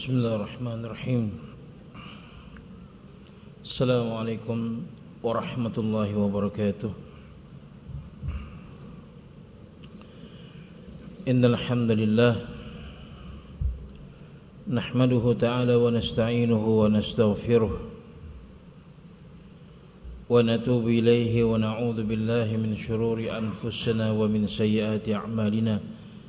Bismillahirrahmanirrahim. Assalamualaikum warahmatullahi wabarakatuh. Innal hamdalillah nahmaduhu ta'ala wa nasta'inuhu wa nastaghfiruh wa natubu ilayhi wa na'udzu billahi min shururi anfusina wa min sayyiati a'malina.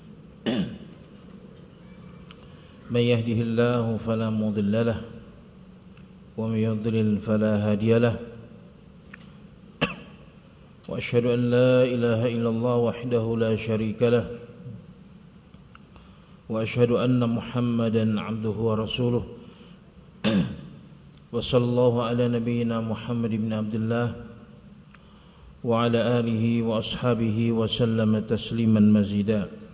من يهده الله فلا مضل له ومن يضلل فلا هادي له وأشهد أن لا إله إلا الله وحده لا شريك له وأشهد أن محمدا عبده ورسوله وصلى الله على نبينا محمد بن عبد الله وعلى آله وأصحابه وسلم تسليما مزيدا.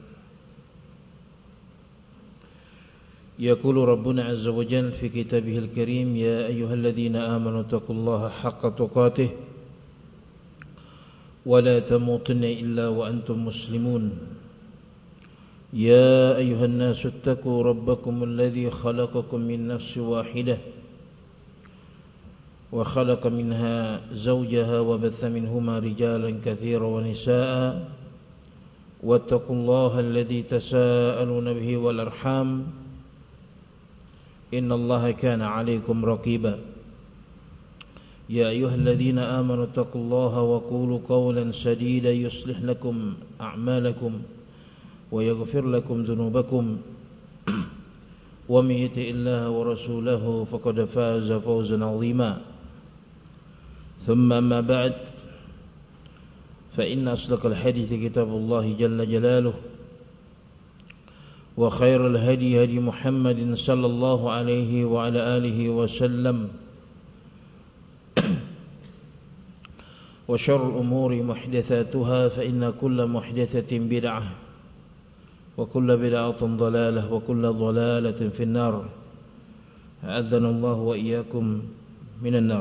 يقول ربنا عز وجل في كتابه الكريم: يا أيها الذين آمنوا اتقوا الله حق تقاته ولا تموتن إلا وأنتم مسلمون. يا أيها الناس اتقوا ربكم الذي خلقكم من نفس واحدة وخلق منها زوجها وبث منهما رجالا كثيرا ونساء واتقوا الله الذي تساءلون به والأرحام إن الله كان عليكم رقيبا. يا أيها الذين آمنوا اتقوا الله وقولوا قولا سديدا يصلح لكم أعمالكم ويغفر لكم ذنوبكم ومن يطع الله ورسوله فقد فاز فوزا عظيما. ثم أما بعد فإن أصدق الحديث كتاب الله جل جلاله وخير الهدي هدي محمد صلى الله عليه وعلى آله وسلم وشر الأمور محدثاتها فإن كل محدثة بدعة وكل بدعة ضلالة وكل ضلالة في النار. أعاذنا الله وإياكم من النار.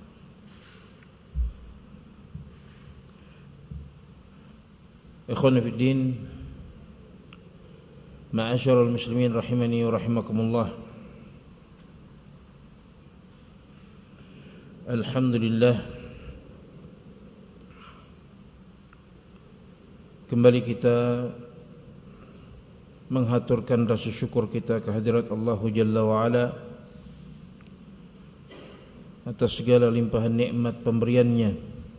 إخواني في الدين, Ma'asyiral muslimin rahimani wa rahimakumullah. Alhamdulillah, kembali kita menghaturkan rasa syukur kita kehadirat Allah Jalla wa Ala atas segala limpahan nikmat pemberiannya,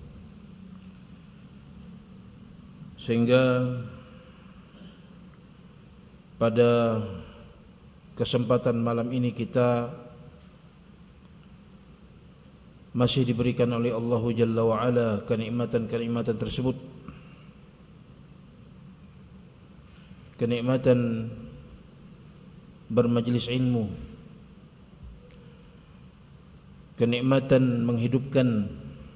sehingga pada kesempatan malam ini kita masih diberikan oleh Allah Jalla wa Ala kenikmatan-kenikmatan tersebut. Kenikmatan bermajlis ilmu, kenikmatan menghidupkan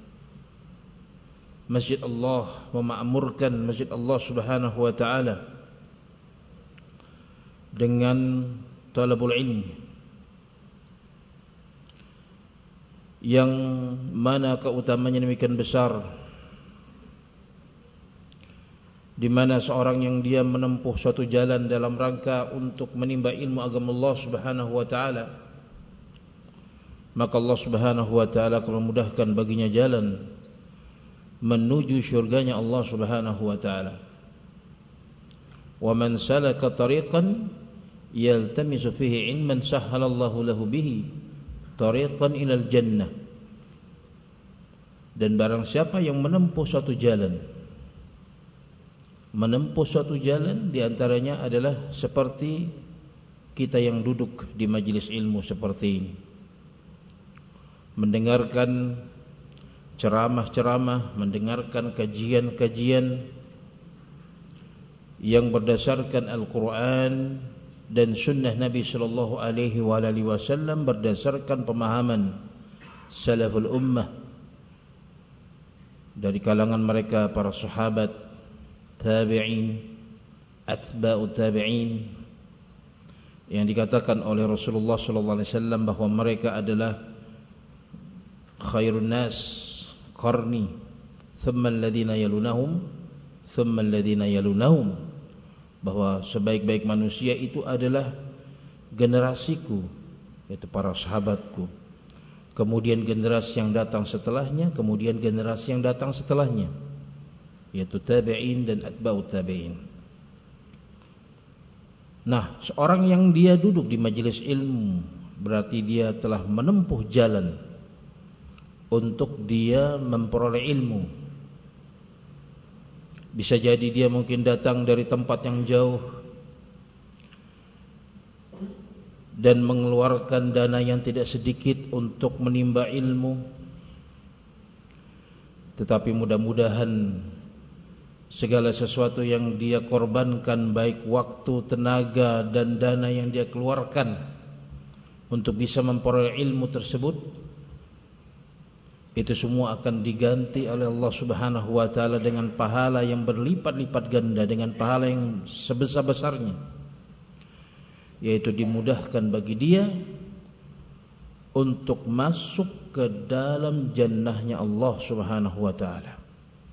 masjid Allah, memakmurkan masjid Allah Subhanahu wa ta'ala dengan talabul ilmi, yang mana keutamanya demikian besar, di mana seorang yang dia menempuh suatu jalan dalam rangka untuk menimba ilmu agama Allah Subhanahu wa ta'ala, maka Allah Subhanahu wa ta'ala akan memudahkan baginya jalan menuju syurganya Allah Subhanahu wa ta'ala. Wa man salaka tariqan yaltamisu fihi ilman sahhalallahu lahu bihi tariqan ilal jannah. Dan barang siapa yang menempuh suatu jalan, diantaranya adalah seperti kita yang duduk di majlis ilmu seperti ini, mendengarkan ceramah-ceramah, mendengarkan kajian-kajian yang berdasarkan Al-Quran dan sunnah Nabi sallallahu alaihi wasallam, berdasarkan pemahaman salaful ummah dari kalangan mereka para sahabat, tabi'in, atba'ut tabi'in, yang dikatakan oleh Rasulullah sallallahu alaihi wasallam bahwa mereka adalah khairun nas qarni thumma alladhina yalunahum thumma alladhina yalunahum, bahwa sebaik-baik manusia itu adalah generasiku, yaitu para sahabatku, kemudian generasi yang datang setelahnya, kemudian generasi yang datang setelahnya, yaitu tabi'in dan atba'ut tabi'in. Nah, seorang yang dia duduk di majelis ilmu berarti dia telah menempuh jalan untuk dia memperoleh ilmu. Bisa jadi dia mungkin datang dari tempat yang jauh dan mengeluarkan dana yang tidak sedikit untuk menimba ilmu. Tetapi mudah-mudahan segala sesuatu yang dia korbankan, baik waktu, tenaga, dan dana yang dia keluarkan untuk bisa memperoleh ilmu tersebut, itu semua akan diganti oleh Allah Subhanahu wa ta'ala dengan pahala yang berlipat-lipat ganda, dengan pahala yang sebesar-besarnya, yaitu dimudahkan bagi dia untuk masuk ke dalam jannahnya Allah Subhanahu wa ta'ala.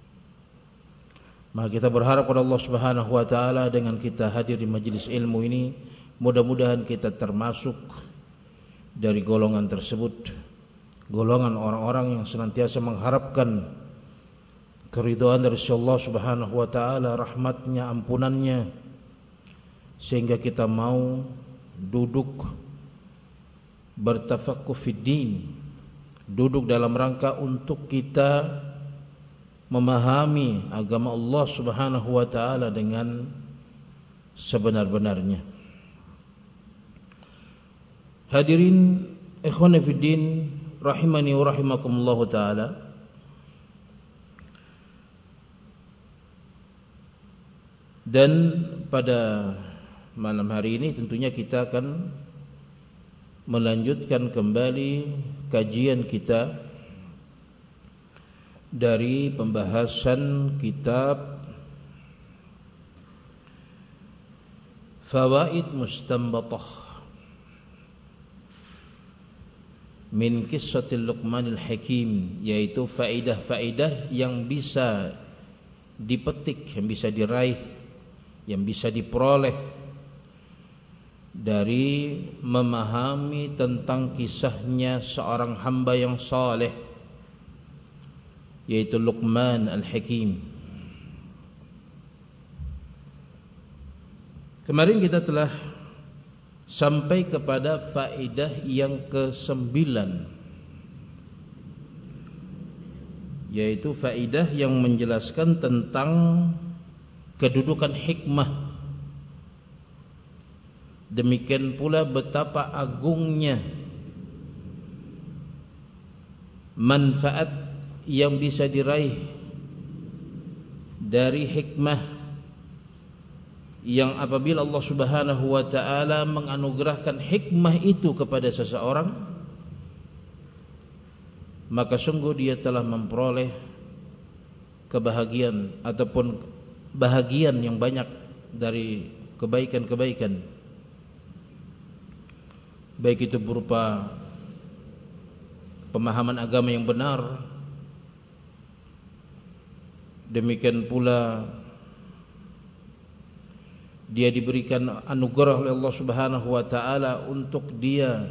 Maka kita berharap kepada Allah Subhanahu wa ta'ala dengan kita hadir di majelis ilmu ini, mudah-mudahan kita termasuk dari golongan tersebut, golongan orang-orang yang senantiasa mengharapkan keridhaan dari Allah Subhanahu wa ta'ala, rahmatnya, ampunannya, sehingga kita mau duduk bertafaqquh fid din, duduk dalam rangka untuk kita memahami agama Allah Subhanahu wa ta'ala dengan sebenar-benarnya. Hadirin ikhwan fiddin rahimani wa rahimakumullah ta'ala, dan pada malam hari ini tentunya kita akan melanjutkan kembali kajian kita dari pembahasan kitab Fawaid Mustanbatah min Qissatil Luqmanil Hakim, yaitu faedah-faedah yang bisa dipetik, yang bisa diraih, yang bisa diperoleh dari memahami tentang kisahnya seorang hamba yang saleh, yaitu Luqman Al-Hakim. Kemarin kita telah sampai kepada faedah yang ke-9, yaitu faedah yang menjelaskan tentang kedudukan hikmah. Demikian pula betapa agungnya manfaat yang bisa diraih dari hikmah, yang apabila Allah Subhanahu wa ta'ala menganugerahkan hikmah itu kepada seseorang, maka sungguh dia telah memperoleh kebahagiaan ataupun bahagian yang banyak dari kebaikan-kebaikan, baik itu berupa pemahaman agama yang benar, demikian pula dia diberikan anugerah oleh Allah Subhanahu wa ta'ala untuk dia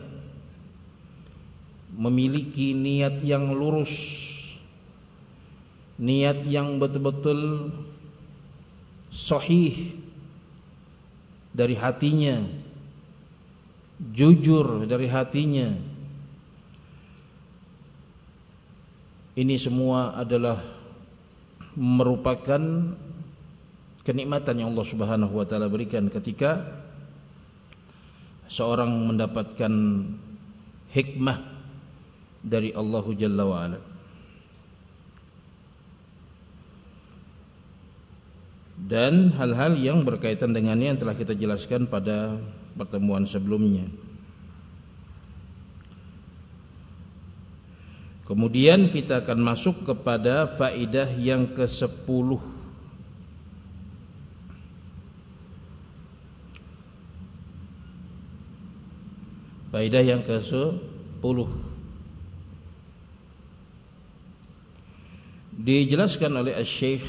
memiliki niat yang lurus, niat yang betul-betul sahih dari hatinya, jujur dari hatinya. Ini semua adalah merupakan kenikmatan yang Allah Subhanahu wa ta'ala berikan ketika seorang mendapatkan hikmah dari Allah Jalla wa Ala. Dan hal-hal yang berkaitan dengannya yang telah kita jelaskan pada pertemuan sebelumnya. Kemudian kita akan masuk kepada faedah yang ke-10. Faedah yang ke-10 dijelaskan oleh Syekh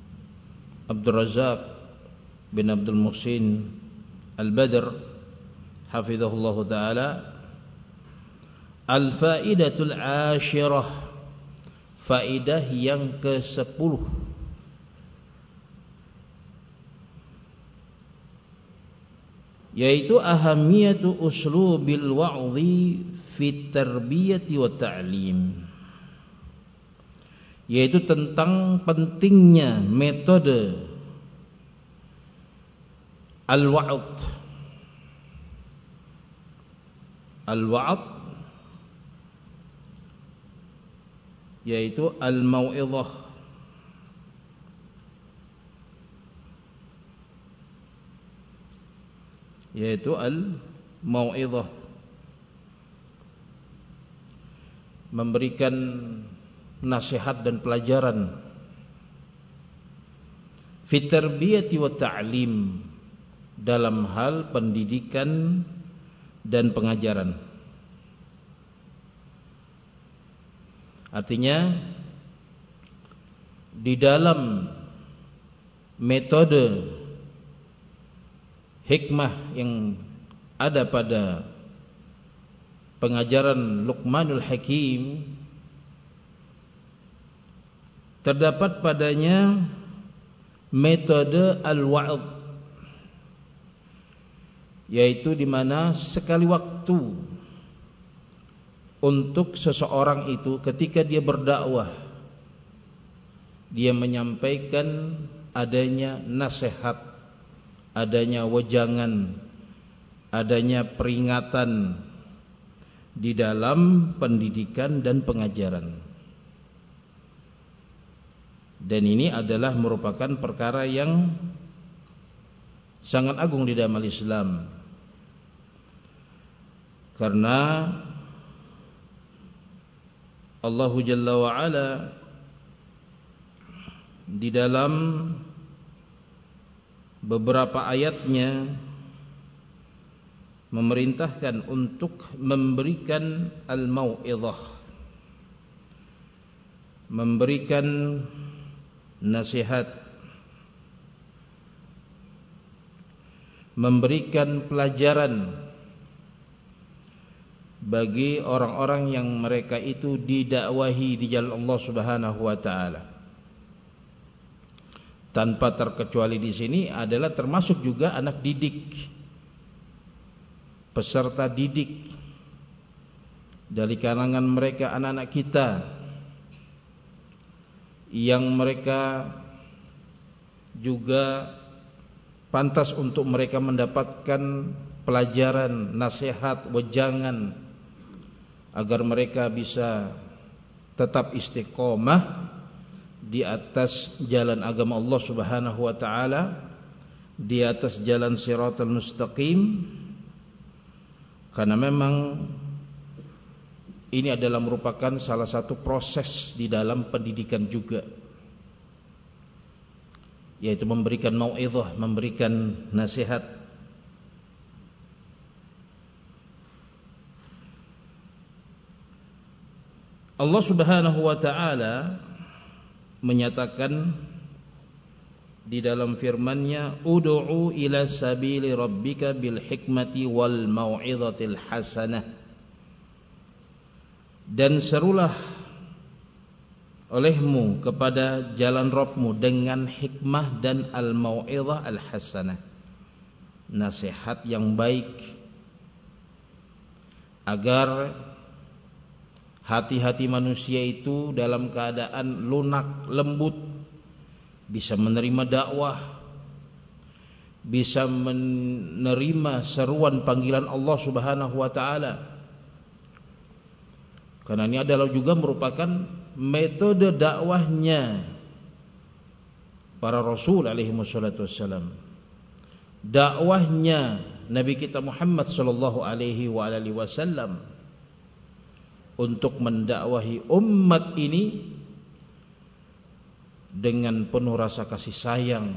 Abdul Razak bin Abdul Muhsin Al-Badr hafizahullah taala, al-faidatul ashirah, faidah yang ke-10, yaitu ahamiyatu uslubil wa'dhi fi tarbiyati wa ta'lim, yaitu tentang pentingnya metode al-wa'd. Al-wa'd yaitu al-mau'izah, yaitu al-mau'izah, memberikan nasihat dan pelajaran, fi tarbiyati wa ta'lim, dalam hal pendidikan dan pengajaran. Artinya di dalam metode hikmah yang ada pada pengajaran Luqmanul Hakim, terdapat padanya metode al-wa'd, yaitu di mana sekali waktu untuk seseorang itu ketika dia berdakwah, dia menyampaikan adanya nasihat, adanya wejangan, adanya peringatan di dalam pendidikan dan pengajaran. Dan ini adalah merupakan perkara yang sangat agung di dalam Islam, karena Allah Jalla wa Ala di dalam beberapa ayatnya memerintahkan untuk memberikan al-mau'izah, memberikan nasihat, memberikan pelajaran bagi orang-orang yang mereka itu didakwahi di jalan Allah Subhanahu wa taala. Tanpa terkecuali di sini adalah termasuk juga anak didik, peserta didik dari kalangan mereka, anak-anak kita yang mereka juga pantas untuk mereka mendapatkan pelajaran, nasihat, wejangan, agar mereka bisa tetap istiqomah di atas jalan agama Allah Subhanahu wa taala, di atas jalan Shiratal Mustaqim. Karena memang ini adalah merupakan salah satu proses di dalam pendidikan juga, yaitu memberikan mau'izah, memberikan nasihat. Allah Subhanahu wa taala menyatakan di dalam firman-Nya, ud'u ila sabili rabbika bil hikmati wal mau'izatil hasanah, dan serulah olehmu kepada jalan Rabbmu dengan hikmah dan al mau'izah al hasanah, nasihat yang baik, agar hati-hati manusia itu dalam keadaan lunak, lembut, bisa menerima dakwah, bisa menerima seruan panggilan Allah Subhanahu wa taala. Karena ini adalah juga merupakan metode dakwahnya para rasul alaihi wassalatu wassalam. Dakwahnya Nabi kita Muhammad sallallahu alaihi wa alihi wasallam untuk mendakwahi umat ini dengan penuh rasa kasih sayang,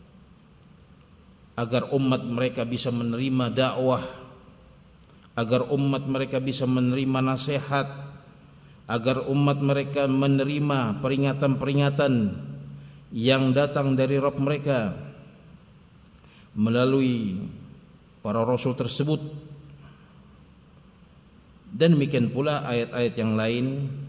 agar umat mereka bisa menerima dakwah, agar umat mereka bisa menerima nasihat, agar umat mereka menerima peringatan-peringatan yang datang dari Rabb mereka melalui para rasul tersebut, Dan demikian pula ayat-ayat yang lain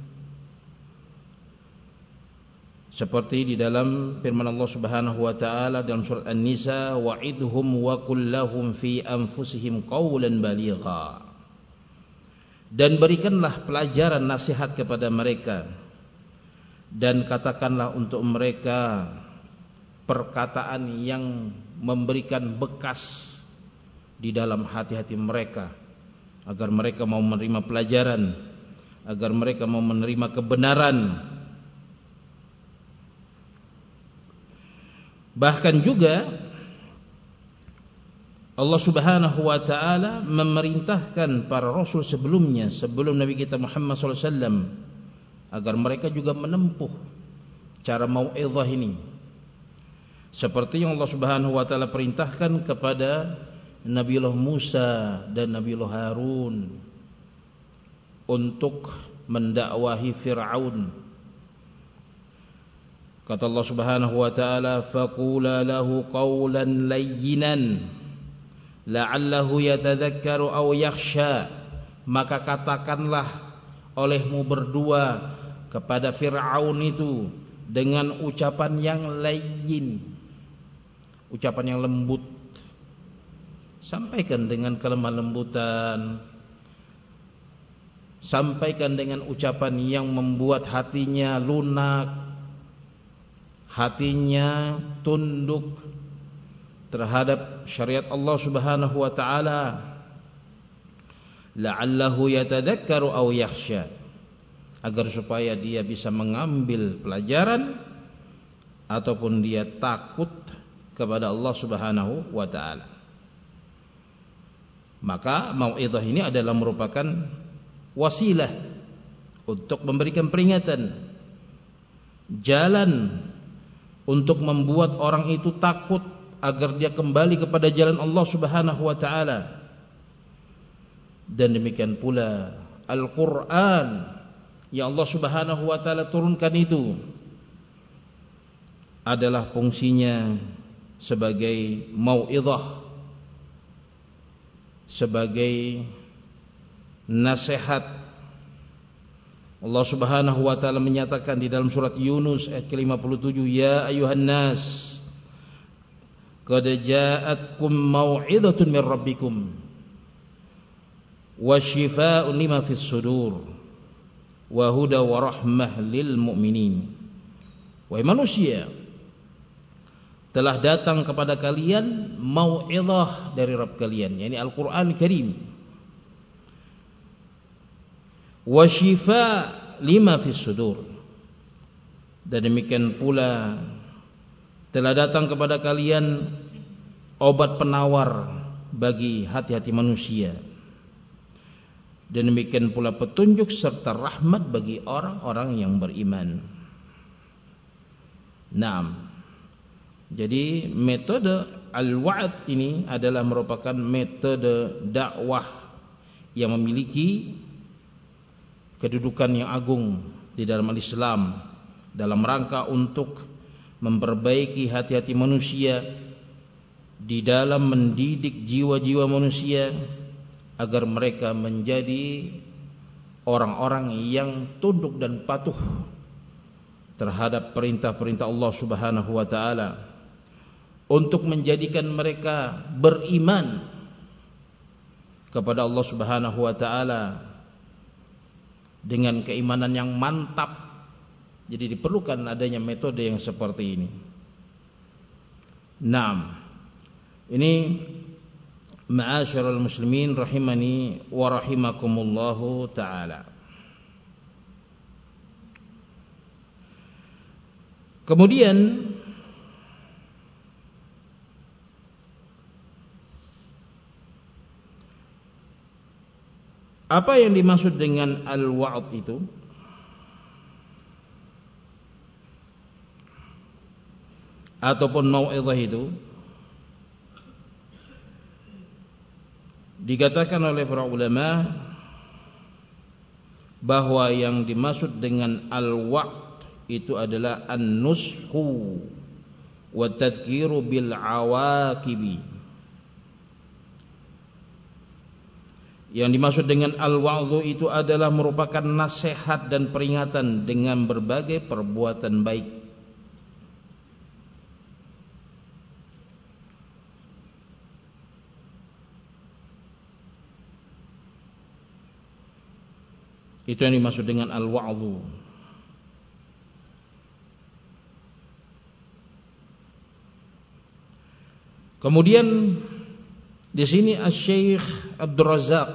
seperti di dalam firman Allah Subhanahu wa taala dalam surat An-Nisa, wa'idhum wa qul lahum fi anfusihim qawlan baligha. Dan berikanlah pelajaran nasihat kepada mereka dan katakanlah untuk mereka perkataan yang memberikan bekas di dalam hati-hati mereka, agar mereka mau menerima pelajaran, agar mereka mau menerima kebenaran. Bahkan juga Allah Subhanahu wa taala memerintahkan para rasul sebelumnya, sebelum Nabi kita Muhammad SAW, agar mereka juga menempuh cara mau'izah ini. Seperti yang Allah Subhanahu wa taala perintahkan kepada Nabiullah Musa dan Nabiullah Harun untuk mendakwahi Fir'aun. Kata Allah Subhanahu wa taala, faqula lahu qawlan layyinan la'allahu yatadhakkaru aw yakhsha. Maka katakanlah olehmu berdua kepada Fir'aun itu dengan ucapan yang layyin, ucapan yang lembut. Sampaikan dengan kelemah lembutan, sampaikan dengan ucapan yang membuat hatinya lunak, hatinya tunduk terhadap syariat Allah Subhanahu wa taala. La'allahu yatadhakkaru aw yakhsha, agar supaya dia bisa mengambil pelajaran ataupun dia takut kepada Allah Subhanahu wa taala. Maka mau'izah ini adalah merupakan wasilah untuk memberikan peringatan, jalan untuk membuat orang itu takut agar dia kembali kepada jalan Allah Subhanahu wa taala. Dan demikian pula Al-Qur'an yang Allah Subhanahu wa taala turunkan itu adalah fungsinya sebagai mau'izah, sebagai nasihat. Allah Subhanahu wa taala menyatakan di dalam surat Yunus ayat ke-57, ya ayuhan nas qad ja'atkum mau'izatun min rabbikum wa shifaa'un lima fis sudur wa huda wa rahmah lil mu'minin. Wahai manusia, telah datang kepada kalian mau'izah dari Rabb kalian, yakni Al-Qur'an Karim, wa shifaa lima fis sudur, dan demikian pula telah datang kepada kalian obat penawar bagi hati-hati manusia, dan demikian pula petunjuk serta rahmat bagi orang-orang yang beriman. Naam. Jadi metode al-wa'd ini adalah merupakan metode dakwah yang memiliki kedudukan yang agung di dalam Islam, dalam rangka untuk memperbaiki hati-hati manusia, di dalam mendidik jiwa-jiwa manusia agar mereka menjadi orang-orang yang tunduk dan patuh terhadap perintah-perintah Allah Subhanahu wa taala, untuk menjadikan mereka beriman kepada Allah Subhanahu wa taala dengan keimanan yang mantap. Jadi diperlukan adanya metode yang seperti ini. Naam. Ini ma'asyiral muslimin rahimani wa rahimakumullahu taala. Kemudian apa yang dimaksud dengan al-wa'd itu? Ataupun mau'izah itu? Dikatakan oleh para ulama bahwa yang dimaksud dengan al-wa'd itu adalah an-nushu wa tadhkiru bil awaqibi, Yang dimaksud dengan al-wa'dhu itu adalah merupakan nasihat dan peringatan dengan berbagai perbuatan baik. Itu yang dimaksud dengan al-wa'dhu. Kemudian di sini Asy-Syaikh Abdul Razzaq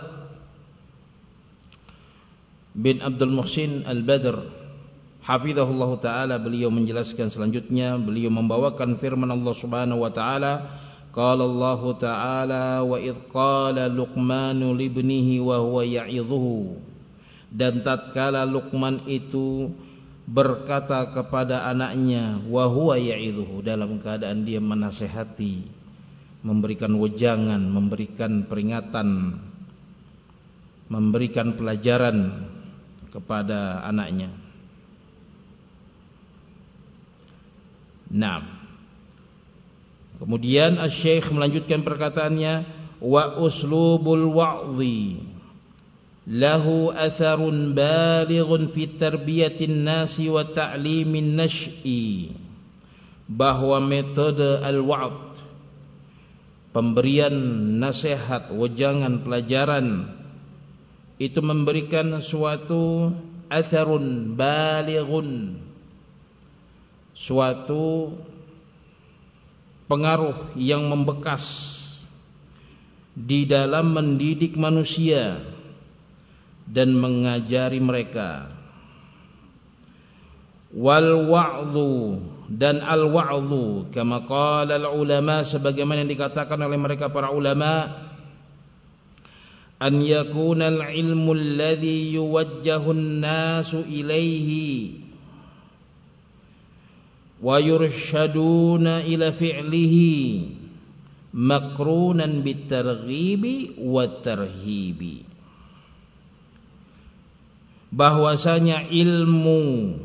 bin Abdul Muhsin Al-Badr hafizahullah taala, beliau menjelaskan selanjutnya, beliau membawakan firman Allah Subhanahu wa taala, qala Allah taala wa idh qala Luqmanu libnihi wa huwa ya'idhuhu, dan tatkala Luqman itu berkata kepada anaknya, wa huwa ya'idhuhu, dalam keadaan dia menasihati, memberikan wejangan, memberikan peringatan, memberikan pelajaran kepada anaknya. Nah, kemudian Asy-Syaikh melanjutkan perkataannya, wa uslubul wa'dhi lahu atharun balighun fi tarbiyatin nasi wa ta'limin nash'i, bahwa metode al-wa'd, pemberian nasihat, wejangan, pelajaran, itu memberikan suatu atharun balighun, suatu pengaruh yang membekas di dalam mendidik manusia dan mengajari mereka. Wal wa'dhu, dan al-wa'dhu kama qala al-ulama, sebagaimana yang dikatakan oleh mereka para ulama, an yakuna al-ilmu alladhi yuwajjahu an-nasu ilayhi wa yurshaduna ila fi'lihi maqrunan bit-targhibi wat-tarhibi, bahwasanya ilmu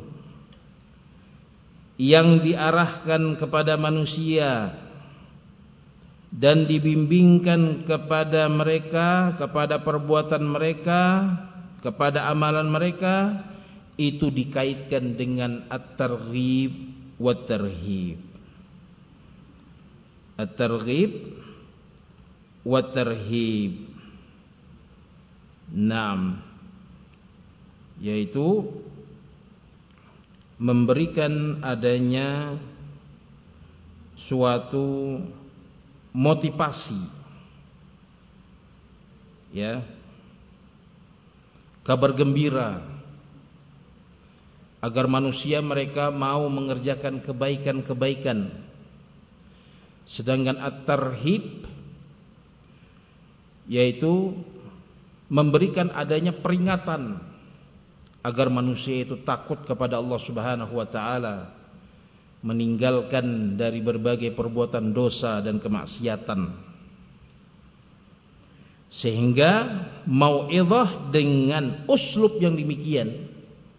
yang diarahkan kepada manusia dan dibimbingkan kepada mereka, kepada perbuatan mereka, kepada amalan mereka, itu dikaitkan dengan at-targhib wat-tarhib. At-targhib wat-tarhib, naam, yaitu memberikan adanya suatu motivasi, ya, kabar gembira, agar manusia mereka mau mengerjakan kebaikan-kebaikan. Sedangkan at-tarhib yaitu memberikan adanya peringatan agar manusia itu takut kepada Allah Subhanahu wa taala, meninggalkan dari berbagai perbuatan dosa dan kemaksiatan. Sehingga mau'izah dengan uslub yang demikian,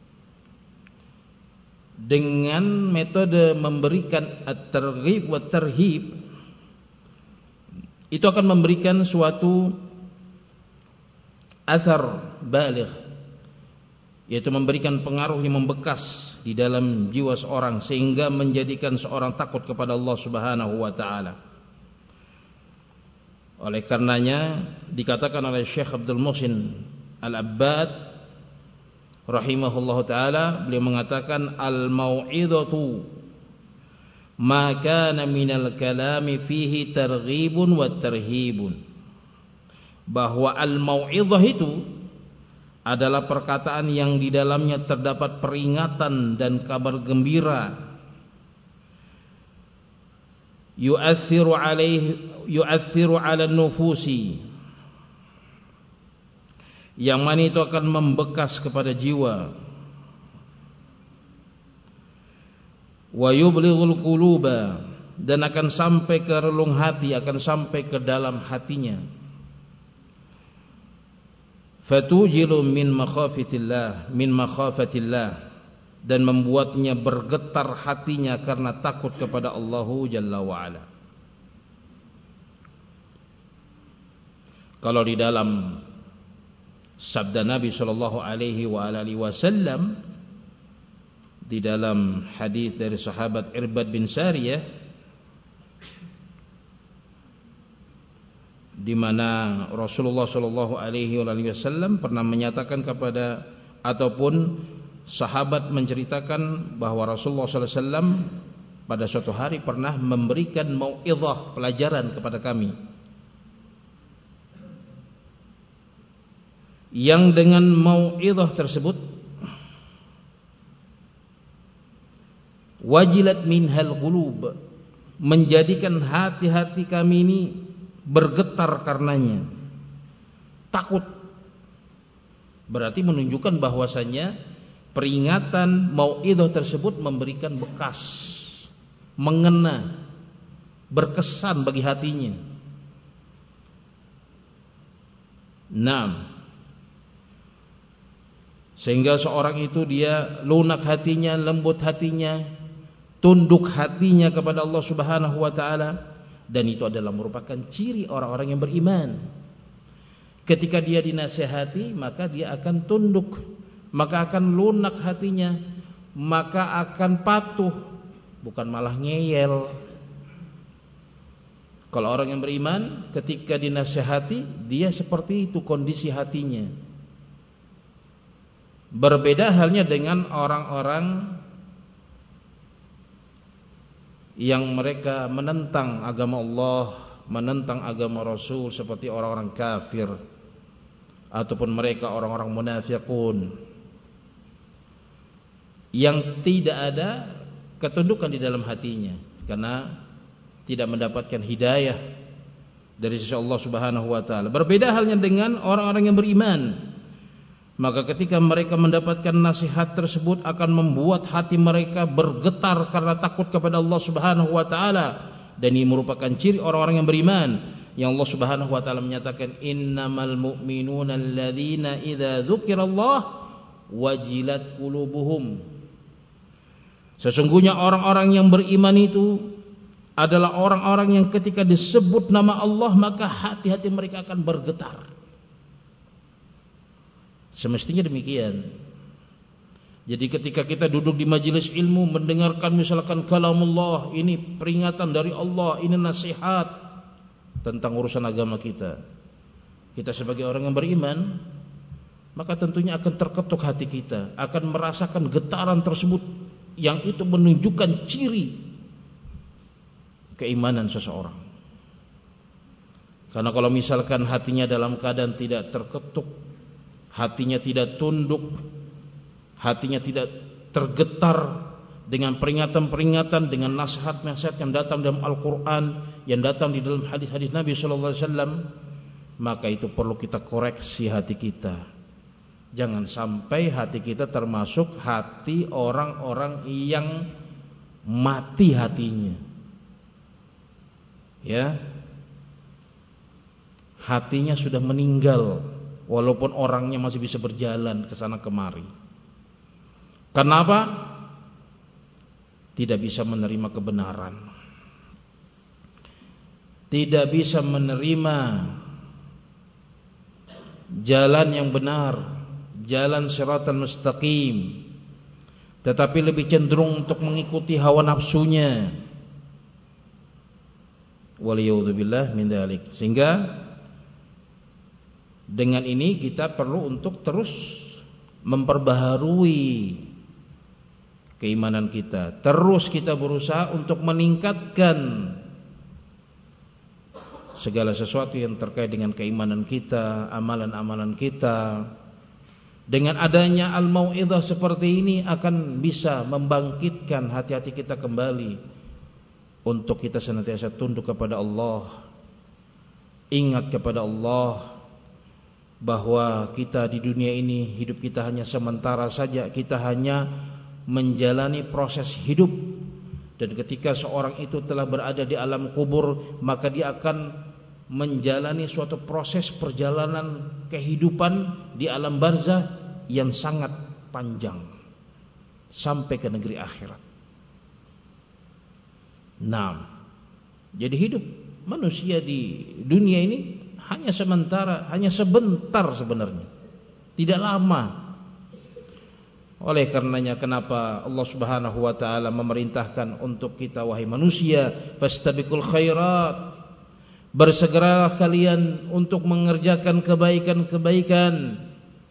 dengan metode memberikan at-targhib wa tarhib, itu akan memberikan suatu athar baligh, yaitu memberikan pengaruh yang membekas di dalam jiwa seorang, sehingga menjadikan seorang takut kepada Allah Subhanahu wa taala. Oleh karenanya dikatakan oleh Syekh Abdul Muhsin Al-Abbad rahimahullahu taala, beliau mengatakan al-mau'izatu ma kana minal kalami fihi targhibun wa tarhibun, bahwa al-mau'izah itu adalah perkataan yang di dalamnya terdapat peringatan dan kabar gembira, yu'athiru 'ala nufusi, yang mana itu akan membekas kepada jiwa, wa yublighul quluba, dan akan sampai ke relung hati, akan sampai ke dalam hatinya. Fatujilu min makhafatillah, dan membuatnya bergetar hatinya karena takut kepada Allah Jalla wa'ala. Kalau di dalam sabda Nabi sallallahu alaihi wasallam di dalam hadis dari sahabat Irbad bin Sariyah, di mana Rasulullah sallallahu alaihi wasallam pernah menyatakan kepada, ataupun sahabat menceritakan bahwa Rasulullah sallallahu alaihi wasallam pada suatu hari pernah memberikan mau'izah, pelajaran kepada kami, yang dengan mau'izah tersebut wajilat minhal qulub, menjadikan hati-hati kami ini bergetar karenanya, takut. Berarti menunjukkan bahwasanya peringatan mau'izah tersebut memberikan bekas, mengena, berkesan bagi hatinya. Sehingga seorang itu dia lunak hatinya, lembut hatinya, tunduk hatinya kepada Allah Subhanahu wa taala, dan itu adalah merupakan ciri orang-orang yang beriman. Ketika dia dinasihati, maka dia akan tunduk, maka akan lunak hatinya, maka akan patuh, bukan malah ngeyel. Kalau orang yang beriman ketika dinasihati, dia seperti itu kondisi hatinya. Berbeda halnya dengan orang-orang yang mereka menentang agama Allah, menentang agama Rasul, seperti orang-orang kafir ataupun mereka orang-orang munafiqun yang tidak ada ketundukan di dalam hatinya karena tidak mendapatkan hidayah dari sisi Allah Subhanahu wa taala. Berbeda halnya dengan orang-orang yang beriman. Maka ketika mereka mendapatkan nasihat tersebut akan membuat hati mereka bergetar karena takut kepada Allah Subhanahu wa taala, dan ini merupakan ciri orang-orang yang beriman. Yang Allah Subhanahu wa taala menyatakan, innamal mu'minuna alladzina idza dzukirallah wajilat qulubuhum. Sesungguhnya orang-orang yang beriman itu adalah orang-orang yang ketika disebut nama Allah maka hati-hati mereka akan bergetar. Semestinya demikian. Jadi ketika kita duduk di majelis ilmu mendengarkan misalkan kalamullah, ini peringatan dari Allah, ini nasihat tentang urusan agama kita. Kita sebagai orang yang beriman, maka tentunya akan terketuk hati kita, akan merasakan getaran tersebut, yang itu menunjukkan ciri keimanan seseorang. Karena kalau misalkan hatinya dalam keadaan tidak terketuk, hatinya tidak tunduk, hatinya tidak tergetar dengan peringatan-peringatan, dengan nasihat-nasihat yang datang dalam Al-Quran, yang datang di dalam hadis-hadis Nabi sallallahu alaihi wasallam, maka itu perlu kita koreksi hati kita. Jangan sampai hati kita termasuk hati orang-orang yang mati hatinya. Ya. Hatinya sudah meninggal, walaupun orangnya masih bisa berjalan ke sana kemari. Kenapa? Tidak bisa menerima kebenaran, tidak bisa menerima jalan yang benar, jalan siratal mustaqim, tetapi lebih cenderung untuk mengikuti hawa nafsunya. Waliyadzubillah min dzalik. Sehingga dengan ini kita perlu untuk terus memperbaharui keimanan kita. Terus kita berusaha untuk meningkatkan segala sesuatu yang terkait dengan keimanan kita, amalan-amalan kita. Dengan adanya al-mau'izah seperti ini akan bisa membangkitkan hati-hati kita kembali untuk kita senantiasa tunduk kepada Allah, ingat kepada Allah bahwa kita di dunia ini, hidup kita hanya sementara saja. Kita hanya menjalani proses hidup, dan ketika seorang itu telah berada di alam kubur, maka dia akan menjalani suatu proses perjalanan kehidupan di alam barzah yang sangat panjang sampai ke negeri akhirat. Jadi hidup manusia di dunia ini hanya sementara, hanya sebentar sebenarnya. tidak lama. Oleh karenanya kenapa Allah Subhanahu wa taala memerintahkan untuk kita wahai manusia, fastabiqul khairat. Bersegeralah kalian untuk mengerjakan kebaikan-kebaikan.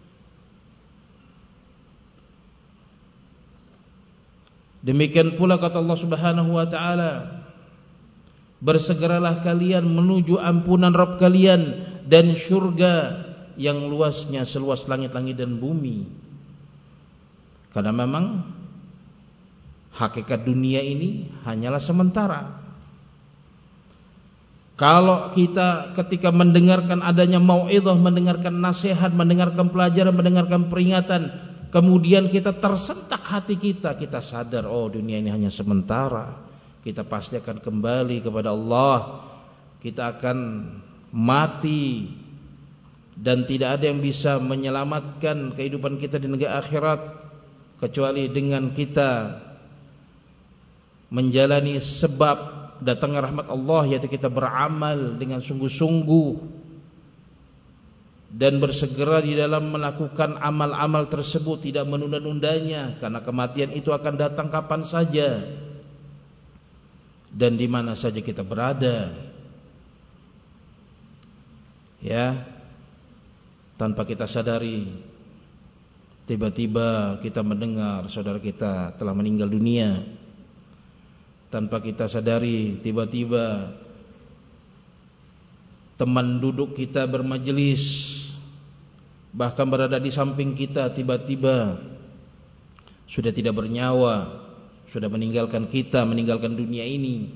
Demikian pula kata Allah Subhanahu wa taala, bersegeralah kalian menuju ampunan Rabb kalian dan surga yang luasnya seluas langit-langit dan bumi. Karena memang hakikat dunia ini hanyalah sementara. Kalau kita ketika mendengarkan adanya mau'izah, mendengarkan nasihat, mendengarkan pelajaran, mendengarkan peringatan, kemudian kita tersentak hati kita, kita sadar, oh dunia ini hanya sementara, kita pasti akan kembali kepada Allah, kita akan mati, dan tidak ada yang bisa menyelamatkan kehidupan kita di negeri akhirat kecuali dengan kita menjalani sebab datangnya rahmat Allah, yaitu kita beramal dengan sungguh-sungguh dan bersegera di dalam melakukan amal-amal tersebut, tidak menunda-nundanya, karena kematian itu akan datang kapan saja dan di mana saja kita berada. Ya, tanpa kita sadari, tiba-tiba kita mendengar saudara kita telah meninggal dunia. Tanpa kita sadari, tiba-tiba teman duduk kita bermajelis, bahkan berada di samping kita, tiba-tiba sudah tidak bernyawa, sudah meninggalkan kita, meninggalkan dunia ini.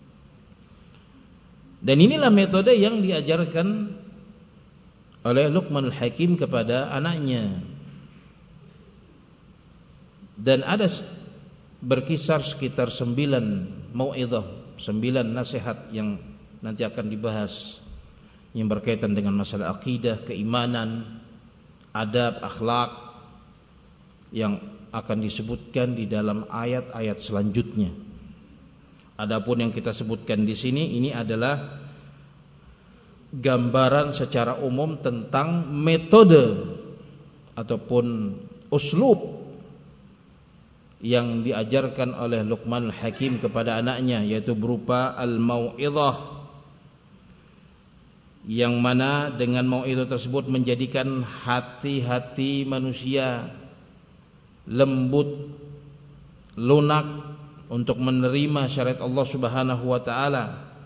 Dan inilah metode yang diajarkan oleh Luqmanul Hakim kepada anaknya. Dan ada berkisar sekitar 9 mau'izah, 9 nasihat yang nanti akan dibahas, yang berkaitan dengan masalah akidah, keimanan, adab, akhlak, yang akan disebutkan di dalam ayat-ayat selanjutnya. Adapun yang kita sebutkan di sini, ini adalah gambaran secara umum tentang metode ataupun uslub yang diajarkan oleh Luqmanul Hakim kepada anaknya, yaitu berupa al-mau'izah, yang mana dengan mau'izah tersebut menjadikan hati-hati manusia lembut, lunak untuk menerima syariat Allah Subhanahu wa taala.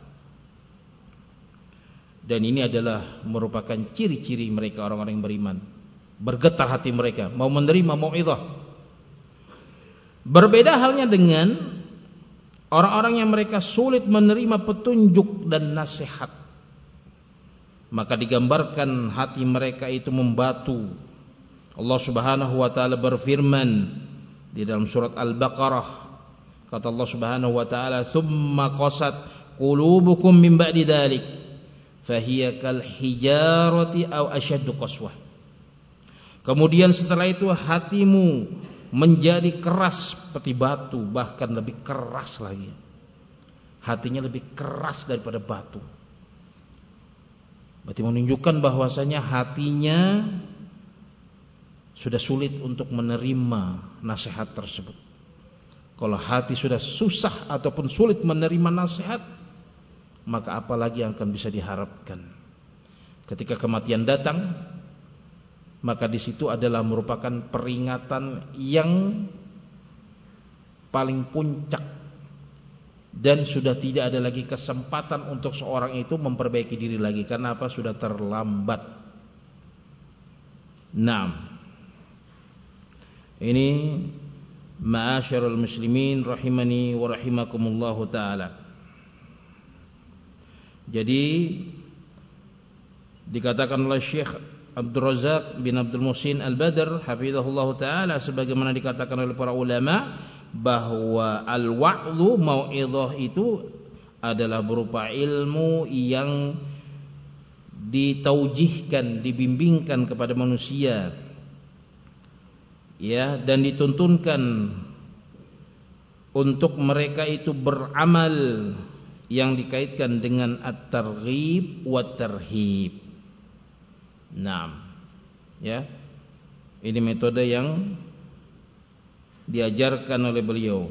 Dan ini adalah merupakan ciri-ciri mereka orang-orang yang beriman. Bergetar hati mereka mau menerima mau'izah. Berbeda halnya dengan orang-orang yang mereka sulit menerima petunjuk dan nasihat. Maka digambarkan hati mereka itu membatu. Allah Subhanahu wa taala berfirman di dalam surat Al-Baqarah, kata Allah Subhanahu wa taala, "Tsumma qasat qulubukum min ba'di dzalik, fahiya kal hijarati aw ashaddu qaswah." Kemudian setelah itu hatimu menjadi keras seperti batu, bahkan lebih keras lagi. Hatinya lebih keras daripada batu. Berarti menunjukkan bahwasanya hatinya sudah sulit untuk menerima nasihat tersebut. Kalau hati sudah susah ataupun sulit menerima nasihat, maka apalagi yang akan bisa diharapkan. Ketika kematian datang, maka di situ adalah merupakan peringatan yang paling puncak, dan sudah tidak ada lagi kesempatan untuk seorang itu memperbaiki diri lagi. Karena apa? Sudah terlambat. Naam. Ini ma'asyiral muslimin rahimani wa rahimakumullahu taala. Jadi dikatakan oleh Syekh Abdul Razak bin Abdul Muhsin Al-Badr hafizahullah ta'ala, sebagaimana dikatakan oleh para ulama, bahwa al-wa'dhu, mau'izah itu adalah berupa ilmu yang ditaujihkan, dibimbingkan kepada manusia, ya, dan dituntunkan untuk mereka itu beramal yang dikaitkan dengan at-targhib wa tarhib. Naam, ya. Ini metode yang diajarkan oleh beliau.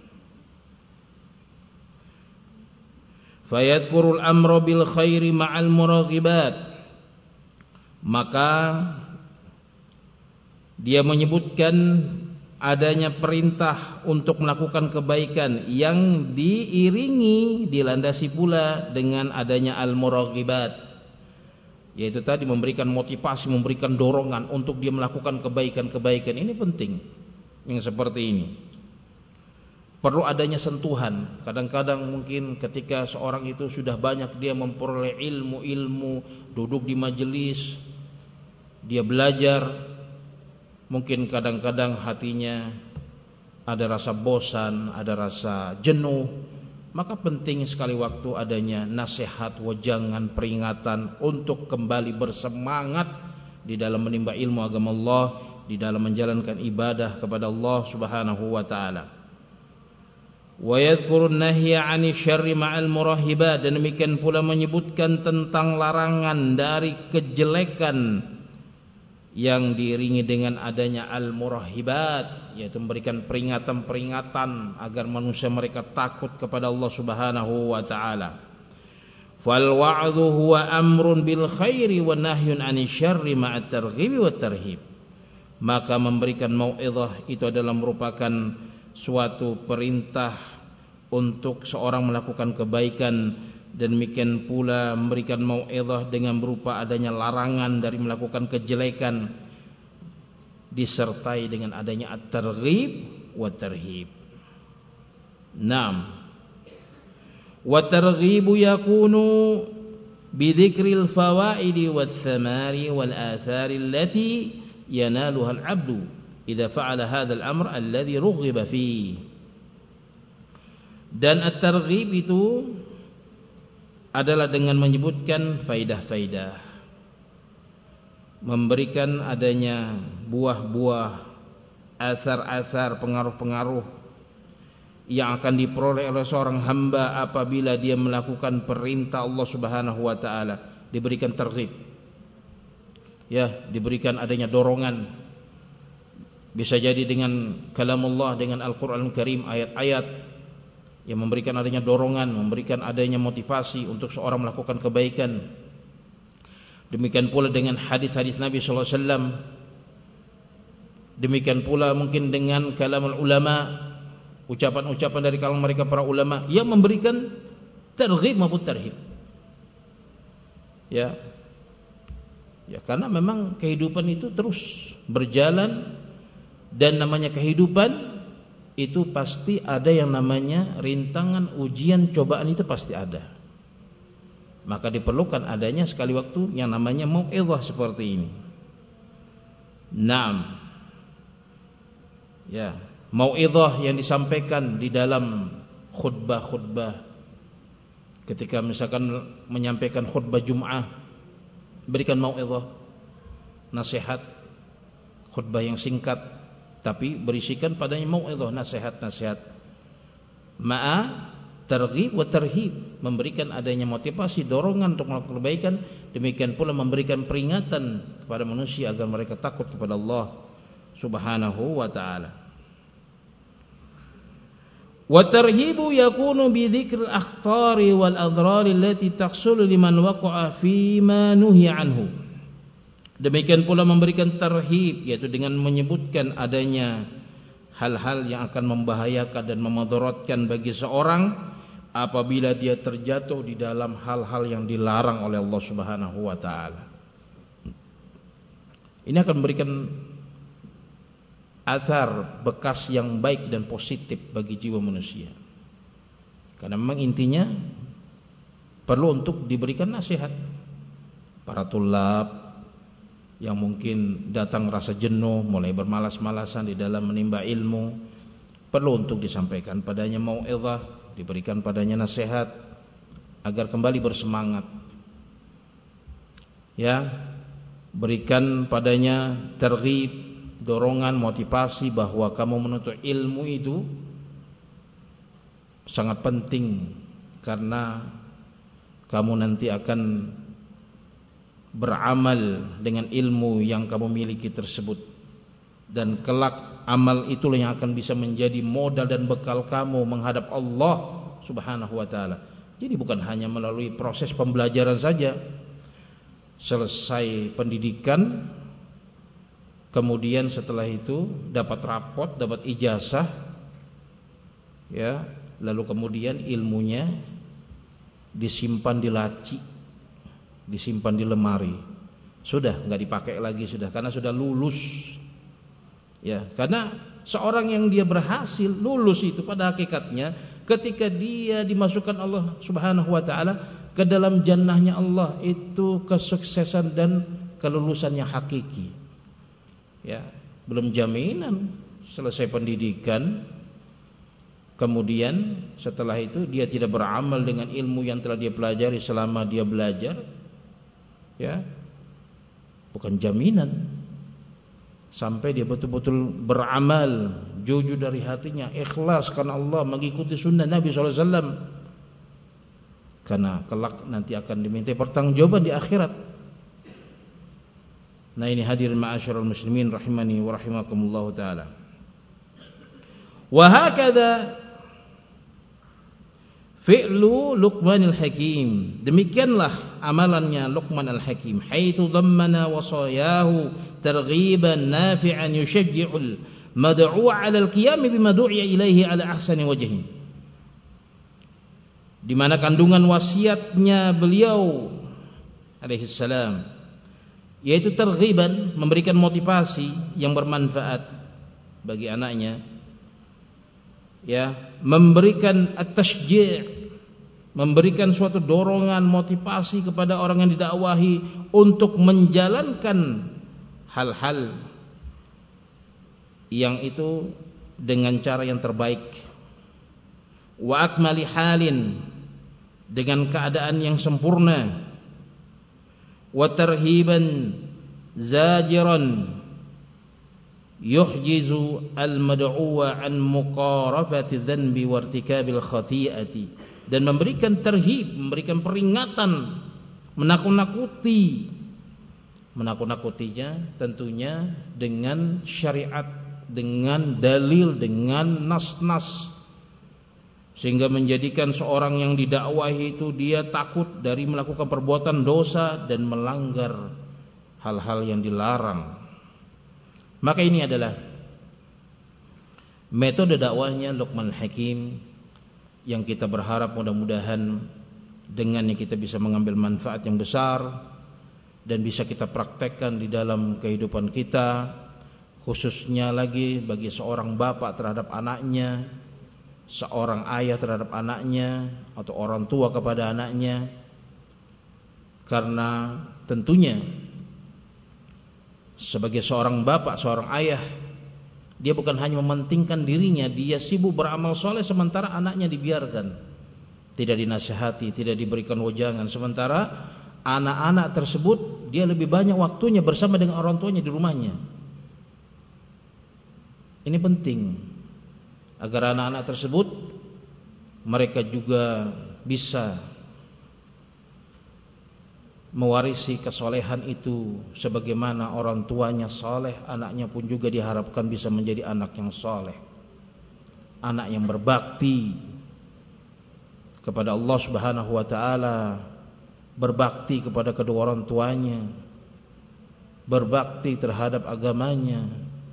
Fayadhkurul amra bil khairi ma'al muraghibat. Maka dia menyebutkan adanya perintah untuk melakukan kebaikan yang diiringi, dilandasi pula dengan adanya al-muraghibat, yaitu tadi memberikan motivasi, memberikan dorongan untuk dia melakukan kebaikan-kebaikan. Ini penting yang seperti ini. Perlu adanya sentuhan. Kadang-kadang mungkin ketika seorang itu sudah banyak dia memperoleh ilmu-ilmu, duduk di majelis, dia belajar, mungkin kadang-kadang hatinya ada rasa bosan, ada rasa jenuh. Maka penting sekali waktu adanya nasihat, wejangan, peringatan untuk kembali bersemangat di dalam menimba ilmu agama Allah, di dalam menjalankan ibadah kepada Allah Subhanahu wa taala. Wa yadhkurun nahya 'anil syarri ma'al murahibat, dan demikian pula menyebutkan tentang larangan dari kejelekan yang diiringi dengan adanya al-murahibat, yaitu memberikan peringatan-peringatan agar manusia mereka takut kepada Allah Subhanahu wa taala. Fal wa'dhu huwa amrun bil khairi wa nahyun 'anil syarri ma'at targhib wa tarhib. Maka memberikan mau'izah itu adalah merupakan suatu perintah untuk seorang melakukan kebaikan, dan demikian pula memberikan mau'izah dengan berupa adanya larangan dari melakukan kejelekan, disertai dengan adanya at-targhib wa tarhib. Naam. Wa targhibu yakunu bidzikril fawaidi wath thamari wal athari allati yanaluha al-'abdu idza fa'ala hadzal amr alladhi rughiba fihi. Dan at-targhib itu adalah dengan menyebutkan faidah-faidah, memberikan adanya buah-buah, asar-asar, pengaruh-pengaruh yang akan diperoleh oleh seorang hamba apabila dia melakukan perintah Allah Subhanahu wa taala. Diberikan targhib, ya, diberikan adanya dorongan. Bisa jadi dengan kalamullah, dengan Al-Qur'an Al-Karim, ayat-ayat yang memberikan adanya dorongan, memberikan adanya motivasi untuk seorang melakukan kebaikan. Demikian pula dengan hadis-hadis Nabi sallallahu alaihi wasallam. Demikian pula mungkin dengan kalamul ulama, ucapan-ucapan dari kalangan mereka para ulama yang memberikan targhib maupun tarhib. Ya. Ya, karena memang kehidupan itu terus berjalan, dan namanya kehidupan itu pasti ada yang namanya rintangan, ujian, cobaan, itu pasti ada. Maka diperlukan adanya sekali waktu yang namanya mau'izah seperti ini. Naam. Ya, mau'izah yang disampaikan di dalam khutbah-khutbah. Ketika misalkan menyampaikan khutbah Jum'ah, berikan mau'izah, nasihat, khutbah yang singkat tapi berisikan padanya mau'izah, nasihat-nasihat. Ma'a targhib wa tarhib, memberikan adanya motivasi, dorongan untuk melakukan kebaikan. Demikian pula memberikan peringatan kepada manusia agar mereka takut kepada Allah Subhanahu wa taala. Wa tarhibu yakunu bi dzikril akhtari wal adhrari allati tahsulu liman waqa'a fi ma nuhiya anhu. Demikian pula memberikan tarhib, yaitu dengan menyebutkan adanya hal-hal yang akan membahayakan dan memudaratkan bagi seorang apabila dia terjatuh di dalam hal-hal yang dilarang oleh Allah Subhanahu wa taala. Ini akan memberikan athar, bekas yang baik dan positif bagi jiwa manusia. Karena memang intinya perlu untuk diberikan nasihat. Para tulab yang mungkin datang rasa jenuh, mulai bermalas-malasan di dalam menimba ilmu, perlu untuk disampaikan padanya mau'izah, diberikan padanya nasihat agar kembali bersemangat. Ya, berikan padanya targhib, dorongan, motivasi bahwa kamu menuntut ilmu itu sangat penting, karena kamu nanti akan beramal dengan ilmu yang kamu miliki tersebut. Dan kelak amal itulah yang akan bisa menjadi modal dan bekal kamu menghadap Allah Subhanahu wa taala. Jadi bukan hanya melalui proses pembelajaran saja. Selesai pendidikan, kemudian setelah itu dapat rapot, dapat ijazah, ya, lalu kemudian ilmunya disimpan di laci, disimpan di lemari, sudah nggak dipakai lagi, sudah, karena sudah lulus, ya. Karena seorang yang dia berhasil lulus itu pada hakikatnya ketika dia dimasukkan Allah Subhanahu wa taala ke dalam jannahnya Allah, itu kesuksesan dan kelulusan yang hakiki. Ya, belum jaminan selesai pendidikan kemudian setelah itu dia tidak beramal dengan ilmu yang telah dia pelajari selama dia belajar. Ya, bukan jaminan sampai dia betul-betul beramal jujur dari hatinya, ikhlas karena Allah, mengikuti sunnah Nabi SAW. Karena kelak nanti akan diminta pertanggungjawaban di akhirat. Nah, ini hadirin ma'asyiral muslimin rahimani wa rahimakumullah taala. Wa hakadha fi'lu Luqmanil Hakim. Demikianlah amalannya Luqman al-Hakim. Haitsu dhammana wasayahu targhiban nafi'an yushajji'ul mad'u 'ala al-qiyam bima du'iya ilaihi 'ala ahsani wajhin. Di mana kandungan wasiatnya beliau alaihi salam, yaitu targhiban, memberikan motivasi yang bermanfaat bagi anaknya, ya, memberikan at-tashji', memberikan suatu dorongan, motivasi kepada orang yang didakwahi untuk menjalankan hal-hal yang itu dengan cara yang terbaik, wa akmali halin, dengan keadaan yang sempurna, wa tarhiban zajiran yuhjizu al-mad'uwa an muqarafati dhanbi wa irtikabil khati'ati, dan memberikan terhib, memberikan peringatan, menakut-nakutinya tentunya dengan syariat, dengan dalil, dengan nas-nas, sehingga menjadikan seorang yang didakwahi itu dia takut dari melakukan perbuatan dosa dan melanggar hal-hal yang dilarang. Maka ini adalah metode dakwahnya Luqman Hakim yang kita berharap mudah-mudahan dengannya kita bisa mengambil manfaat yang besar dan bisa kita praktekkan di dalam kehidupan kita, khususnya lagi bagi seorang bapak terhadap anaknya, seorang ayah terhadap anaknya, atau orang tua kepada anaknya. Karena tentunya sebagai seorang bapak, seorang ayah, dia bukan hanya mementingkan dirinya, dia sibuk beramal soleh sementara anaknya dibiarkan, tidak dinasihati, tidak diberikan wejangan. Sementara anak-anak tersebut dia lebih banyak waktunya bersama dengan orang tuanya di rumahnya. Ini penting agar anak-anak tersebut mereka juga bisa mewarisi kesolehan itu, sebagaimana orang tuanya soleh, anaknya pun juga diharapkan bisa menjadi anak yang soleh, anak yang berbakti kepada Allah Subhanahu wa taala, berbakti kepada kedua orang tuanya, berbakti terhadap agamanya,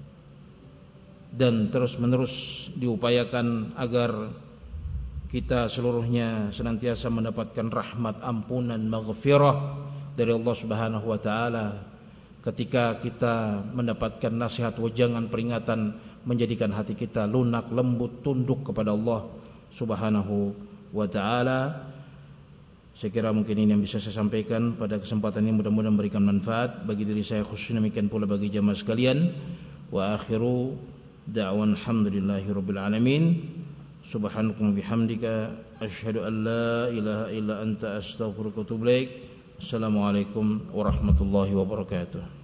dan terus-menerus diupayakan agar kita seluruhnya senantiasa mendapatkan rahmat, ampunan, maghfirah dari Allah Subhanahu wa taala. Ketika kita mendapatkan nasihat, wejangan, peringatan, menjadikan hati kita lunak, lembut, tunduk kepada Allah Subhanahu wa taala. Saya kira mungkin ini yang bisa saya sampaikan pada kesempatan ini, mudah-mudahan memberikan manfaat bagi diri saya khususnya, demikian pula bagi jamaah sekalian. Wa akhiru da'wan alhamdulillahirabbil alamin. Subhanakum bihamdika asyhadu an la ilaha illa anta astaghfiruka wa atubu ilaik. Assalamualaikum warahmatullahi wabarakatuh.